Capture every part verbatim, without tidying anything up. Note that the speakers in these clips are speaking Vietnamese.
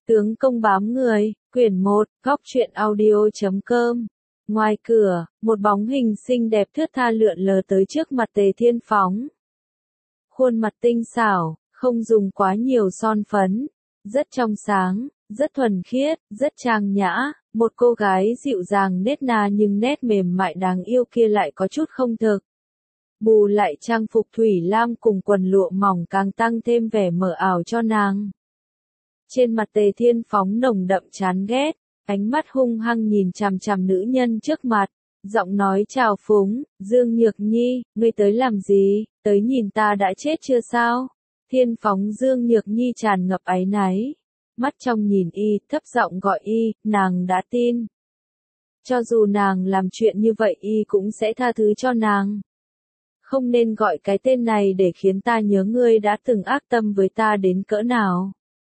Tướng công bám người, quyển một, góc truyện audio chấm com. Ngoài cửa, một bóng hình xinh đẹp thướt tha lượn lờ tới trước mặt Tề Thiên Phóng. Khuôn mặt tinh xảo, không dùng quá nhiều son phấn, rất trong sáng, rất thuần khiết, rất trang nhã, một cô gái dịu dàng nết na nhưng nét mềm mại đáng yêu kia lại có chút không thực. Bù lại trang phục thủy lam cùng quần lụa mỏng càng tăng thêm vẻ mờ ảo cho nàng. Trên mặt Tề Thiên Phóng nồng đậm chán ghét, ánh mắt hung hăng nhìn chằm chằm nữ nhân trước mặt, giọng nói trào phúng, Dương Nhược Nhi, ngươi tới làm gì, tới nhìn ta đã chết chưa sao? Thiên Phóng Dương Nhược Nhi tràn ngập áy náy, mắt trong nhìn y, thấp giọng gọi y, nàng đã tin. Cho dù nàng làm chuyện như vậy y cũng sẽ tha thứ cho nàng. Không nên gọi cái tên này để khiến ta nhớ ngươi đã từng ác tâm với ta đến cỡ nào.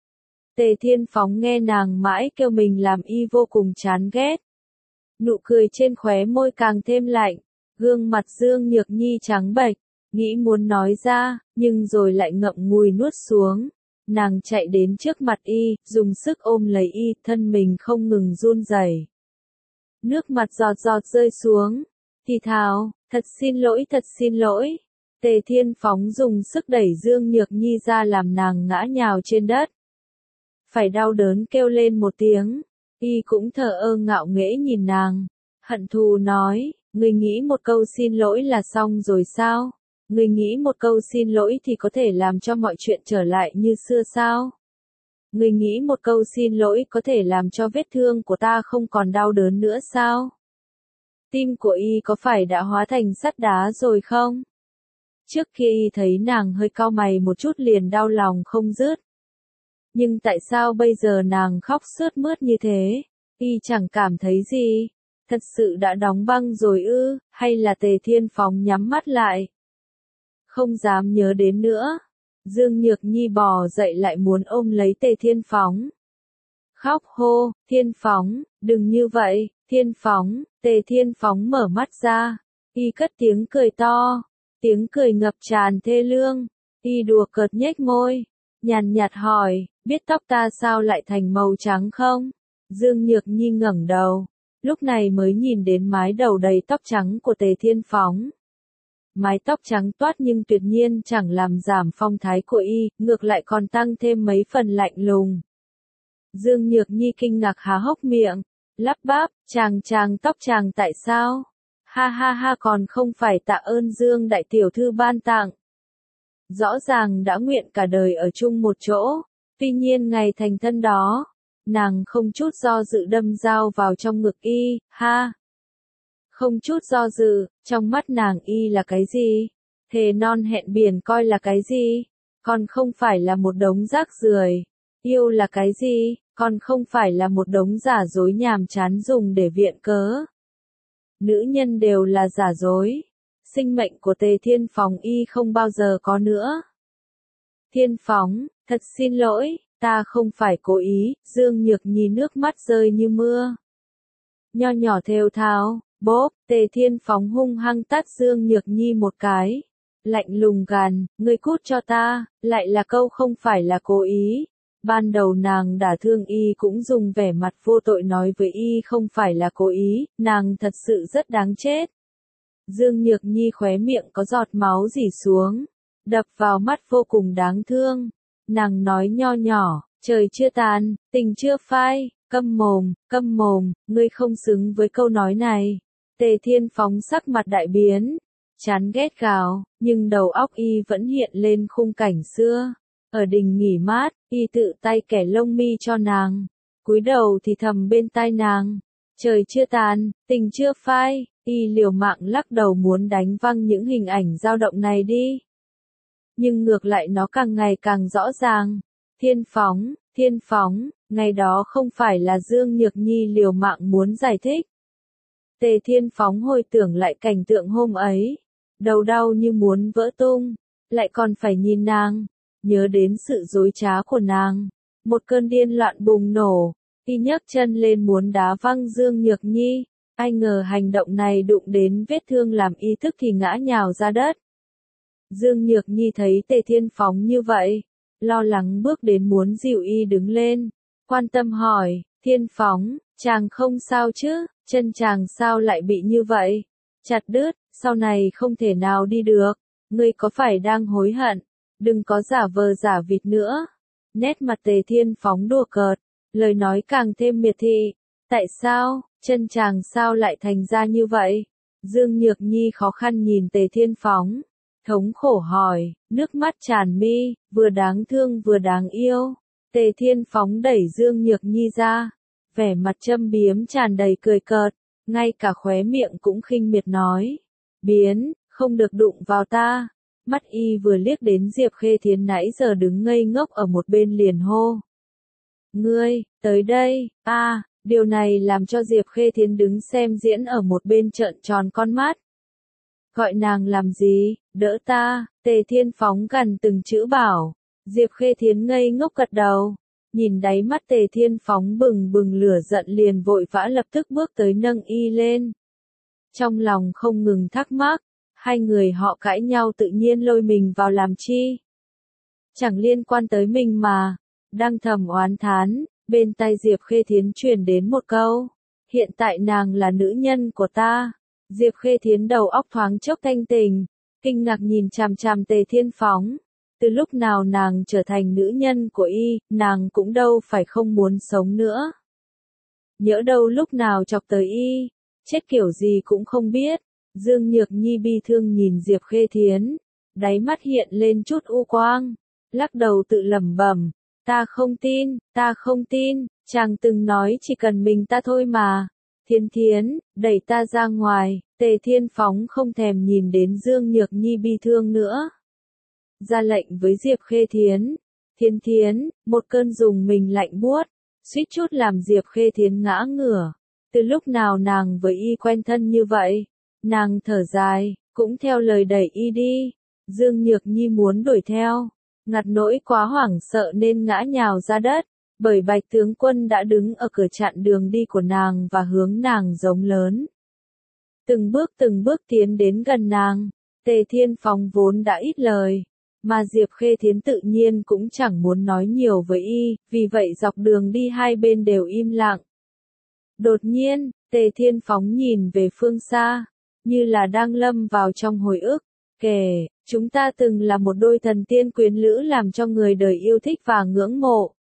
Tề Thiên Phóng nghe nàng mãi kêu mình làm y vô cùng chán ghét. Nụ cười trên khóe môi càng thêm lạnh, gương mặt Dương Nhược Nhi trắng bệch, nghĩ muốn nói ra, nhưng rồi lại ngậm ngùi nuốt xuống. Nàng chạy đến trước mặt y, dùng sức ôm lấy y, thân mình không ngừng run rẩy. Nước mặt giọt giọt rơi xuống, thì thào, thật xin lỗi thật xin lỗi. Tề Thiên Phóng dùng sức đẩy Dương Nhược Nhi ra làm nàng ngã nhào trên đất. Phải đau đớn kêu lên một tiếng, y cũng thờ ơ ngạo nghễ nhìn nàng, hận thù nói, ngươi nghĩ một câu xin lỗi là xong rồi sao? Ngươi nghĩ một câu xin lỗi thì có thể làm cho mọi chuyện trở lại như xưa sao? Ngươi nghĩ một câu xin lỗi có thể làm cho vết thương của ta không còn đau đớn nữa sao? Tim của y có phải đã hóa thành sắt đá rồi không? Trước kia y thấy nàng hơi cau mày một chút liền đau lòng không dứt. Nhưng tại sao bây giờ nàng khóc sướt mướt như thế? Y chẳng cảm thấy gì. Thật sự đã đóng băng rồi ư, hay là Tề Thiên Phóng nhắm mắt lại? Không dám nhớ đến nữa. Dương Nhược Nhi bò dậy lại muốn ôm lấy Tề Thiên Phóng. Khóc hô, Thiên Phóng, đừng như vậy, Thiên Phóng. Tề Thiên Phóng mở mắt ra. Y cất tiếng cười to. Tiếng cười ngập tràn thê lương. Y đùa cợt nhếch môi. Nhàn nhạt hỏi, biết tóc ta sao lại thành màu trắng không? Dương Nhược Nhi ngẩng đầu, lúc này mới nhìn đến mái đầu đầy tóc trắng của Tề Thiên Phóng. Mái tóc trắng toát nhưng tuyệt nhiên chẳng làm giảm phong thái của y, ngược lại còn tăng thêm mấy phần lạnh lùng. Dương Nhược Nhi kinh ngạc há hốc miệng, lắp bắp, chàng chàng tóc chàng tại sao? Ha ha ha, còn không phải tạ ơn Dương đại tiểu thư ban tặng. Rõ ràng đã nguyện cả đời ở chung một chỗ, tuy nhiên ngày thành thân đó, nàng không chút do dự đâm dao vào trong ngực y, ha. Không chút do dự, trong mắt nàng y là cái gì? Thề non hẹn biển coi là cái gì? Còn không phải là một đống rác rưởi. Yêu là cái gì? Còn không phải là một đống giả dối nhàm chán dùng để viện cớ. Nữ nhân đều là giả dối. Sinh mệnh của Tề Thiên Phóng y không bao giờ có nữa. Thiên Phóng, thật xin lỗi, ta không phải cố ý. Dương Nhược Nhi nước mắt rơi như mưa. Nho nhỏ thều thào, bốp, Tề Thiên Phóng hung hăng tát Dương Nhược Nhi một cái. Lạnh lùng gàn, ngươi cút cho ta, lại là câu không phải là cố ý. Ban đầu nàng đả thương y cũng dùng vẻ mặt vô tội nói với y không phải là cố ý, nàng thật sự rất đáng chết. Dương Nhược Nhi khóe miệng có giọt máu rỉ xuống, đập vào mắt vô cùng đáng thương. Nàng nói nho nhỏ, trời chưa tàn, tình chưa phai, câm mồm, câm mồm, ngươi không xứng với câu nói này. Tề Thiên Phóng sắc mặt đại biến, chán ghét gào, nhưng đầu óc y vẫn hiện lên khung cảnh xưa. Ở đình nghỉ mát, y tự tay kẻ lông mi cho nàng, cúi đầu thì thầm bên tai nàng, trời chưa tàn, tình chưa phai. Y liều mạng lắc đầu muốn đánh văng những hình ảnh dao động này đi. Nhưng ngược lại nó càng ngày càng rõ ràng. Thiên Phóng, Thiên Phóng, ngày đó không phải là Dương Nhược Nhi liều mạng muốn giải thích. Tề Thiên Phóng hồi tưởng lại cảnh tượng hôm ấy. Đầu đau như muốn vỡ tung. Lại còn phải nhìn nàng. Nhớ đến sự dối trá của nàng. Một cơn điên loạn bùng nổ. Y nhấc chân lên muốn đá văng Dương Nhược Nhi. Ai ngờ hành động này đụng đến vết thương làm y tức thì ngã nhào ra đất. Dương Nhược Nhi thấy Tề Thiên Phóng như vậy, lo lắng bước đến muốn dìu y đứng lên, quan tâm hỏi, Thiên Phóng, chàng không sao chứ, chân chàng sao lại bị như vậy? Chặt đứt, sau này không thể nào đi được, ngươi có phải đang hối hận? Đừng có giả vờ giả vịt nữa. Nét mặt Tề Thiên Phóng đùa cợt, lời nói càng thêm miệt thị. Tại sao, chân chàng sao lại thành ra như vậy? Dương Nhược Nhi khó khăn nhìn Tề Thiên Phóng, thống khổ hỏi, nước mắt tràn mi, vừa đáng thương vừa đáng yêu. Tề Thiên Phóng đẩy Dương Nhược Nhi ra, vẻ mặt châm biếm tràn đầy cười cợt, ngay cả khóe miệng cũng khinh miệt nói, biến, không được đụng vào ta. Mắt y vừa liếc đến Diệp Khê Thiến nãy giờ đứng ngây ngốc ở một bên liền hô. Ngươi, tới đây, a à, điều này làm cho Diệp Khê Thiến đứng xem diễn ở một bên trợn tròn con mắt. Gọi nàng làm gì, đỡ ta, Tề Thiên Phóng gần từng chữ bảo. Diệp Khê Thiến ngây ngốc gật đầu, nhìn đáy mắt Tề Thiên Phóng bừng bừng lửa giận liền vội vã lập tức bước tới nâng y lên. Trong lòng không ngừng thắc mắc, hai người họ cãi nhau tự nhiên lôi mình vào làm chi? Chẳng liên quan tới mình mà. Đang thầm oán thán, bên tai Diệp Khê Thiến truyền đến một câu, hiện tại nàng là nữ nhân của ta. Diệp Khê Thiến đầu óc thoáng chốc thanh tình, kinh ngạc nhìn chằm chằm Tề Thiên Phóng. Từ lúc nào nàng trở thành nữ nhân của y, nàng cũng đâu phải không muốn sống nữa. Nhỡ đâu lúc nào chọc tới y, chết kiểu gì cũng không biết. Dương Nhược Nhi bi thương nhìn Diệp Khê Thiến, đáy mắt hiện lên chút u quang, lắc đầu tự lẩm bẩm, ta không tin, ta không tin, chàng từng nói chỉ cần mình ta thôi mà. Thiên Thiến, đẩy ta ra ngoài. Tề Thiên Phóng không thèm nhìn đến Dương Nhược Nhi bi thương nữa, ra lệnh với Diệp Khê Thiến. Thiên Thiến, một cơn dùng mình lạnh buốt, suýt chút làm Diệp Khê Thiến ngã ngửa. Từ lúc nào nàng với y quen thân như vậy? Nàng thở dài, cũng theo lời đẩy y đi. Dương Nhược Nhi muốn đuổi theo, ngặt nỗi quá hoảng sợ nên ngã nhào ra đất, bởi Bạch tướng quân đã đứng ở cửa chặn đường đi của nàng và hướng nàng giống lớn. Từng bước từng bước tiến đến gần nàng. Tề Thiên Phóng vốn đã ít lời, mà Diệp Khê Thiến tự nhiên cũng chẳng muốn nói nhiều với y, vì vậy dọc đường đi hai bên đều im lặng. Đột nhiên, Tề Thiên Phóng nhìn về phương xa, như là đang lâm vào trong hồi ức, kể, chúng ta từng là một đôi thần tiên quyến lữ làm cho người đời yêu thích và ngưỡng mộ.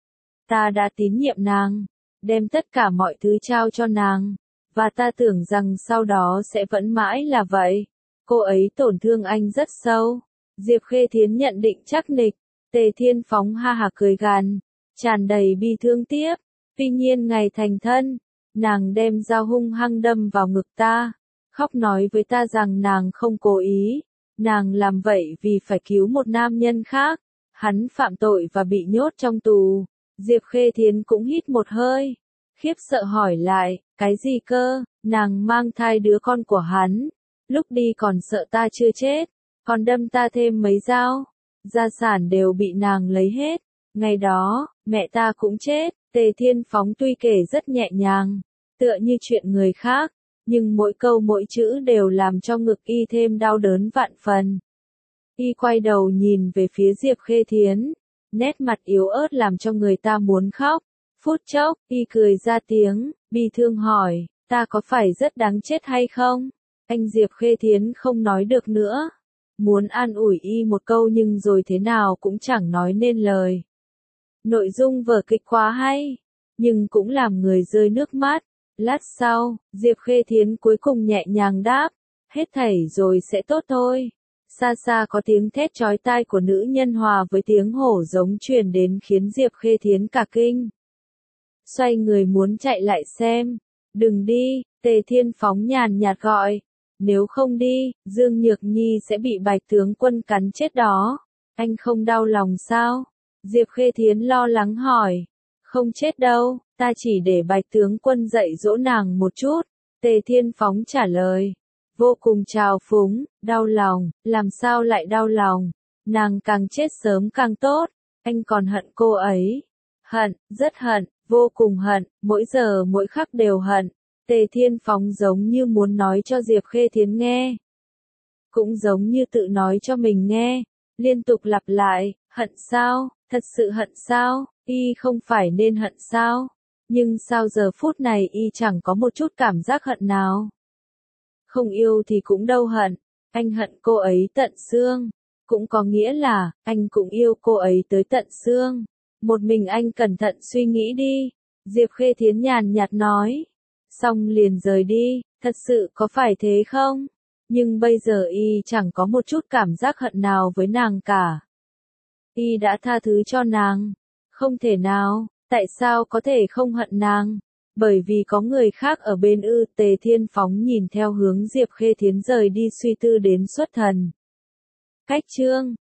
Ta đã tín nhiệm nàng, đem tất cả mọi thứ trao cho nàng, và ta tưởng rằng sau đó sẽ vẫn mãi là vậy. Cô ấy tổn thương anh rất sâu. Diệp Khê Thiến nhận định chắc nịch. Tề Thiên Phóng ha hả cười gằn, tràn đầy bi thương tiếp. Tuy nhiên ngày thành thân, nàng đem dao hung hăng đâm vào ngực ta, khóc nói với ta rằng nàng không cố ý, nàng làm vậy vì phải cứu một nam nhân khác, hắn phạm tội và bị nhốt trong tù. Diệp Khê Thiến cũng hít một hơi, khiếp sợ hỏi lại, cái gì cơ? Nàng mang thai đứa con của hắn, lúc đi còn sợ ta chưa chết, còn đâm ta thêm mấy dao, gia sản đều bị nàng lấy hết. Ngày đó, mẹ ta cũng chết. Tề Thiên Phóng tuy kể rất nhẹ nhàng, tựa như chuyện người khác, nhưng mỗi câu mỗi chữ đều làm cho ngực y thêm đau đớn vạn phần. Y quay đầu nhìn về phía Diệp Khê Thiến, nét mặt yếu ớt làm cho người ta muốn khóc. Phút chốc, y cười ra tiếng, bi thương hỏi, ta có phải rất đáng chết hay không? Anh Diệp Khê Thiến không nói được nữa, muốn an ủi y một câu nhưng rồi thế nào cũng chẳng nói nên lời. Nội dung vở kịch quá hay, nhưng cũng làm người rơi nước mắt. Lát sau, Diệp Khê Thiến cuối cùng nhẹ nhàng đáp, hết thảy rồi sẽ tốt thôi. Xa xa có tiếng thét chói tai của nữ nhân hòa với tiếng hổ giống truyền đến khiến Diệp Khê Thiến cả kinh. Xoay người muốn chạy lại xem. Đừng đi, Tề Thiên Phóng nhàn nhạt gọi. Nếu không đi, Dương Nhược Nhi sẽ bị Bạch tướng quân cắn chết đó. Anh không đau lòng sao? Diệp Khê Thiến lo lắng hỏi. Không chết đâu, ta chỉ để Bạch tướng quân dạy dỗ nàng một chút. Tề Thiên Phóng trả lời. Vô cùng trào phúng, đau lòng, làm sao lại đau lòng? Nàng càng chết sớm càng tốt. Anh còn hận cô ấy. Hận, rất hận, vô cùng hận, mỗi giờ mỗi khắc đều hận. Tề Thiên Phóng giống như muốn nói cho Diệp Khê Thiến nghe, cũng giống như tự nói cho mình nghe, liên tục lặp lại, hận sao, thật sự hận sao, Y không phải nên hận sao? Nhưng sao giờ phút này Y chẳng có một chút cảm giác hận nào? Không yêu thì cũng đâu hận, anh hận cô ấy tận xương, cũng có nghĩa là, anh cũng yêu cô ấy tới tận xương. Một mình anh cẩn thận suy nghĩ đi, Diệp Khê Thiến nhàn nhạt nói. Xong liền rời đi, thật sự có phải thế không? Nhưng bây giờ Y chẳng có một chút cảm giác hận nào với nàng cả. Y đã tha thứ cho nàng. Không thể nào, tại sao có thể không hận nàng? Bởi vì có người khác ở bên ư. Tề Thiên Phóng nhìn theo hướng Diệp Khê Thiến rời đi suy tư đến xuất thần. Cách chương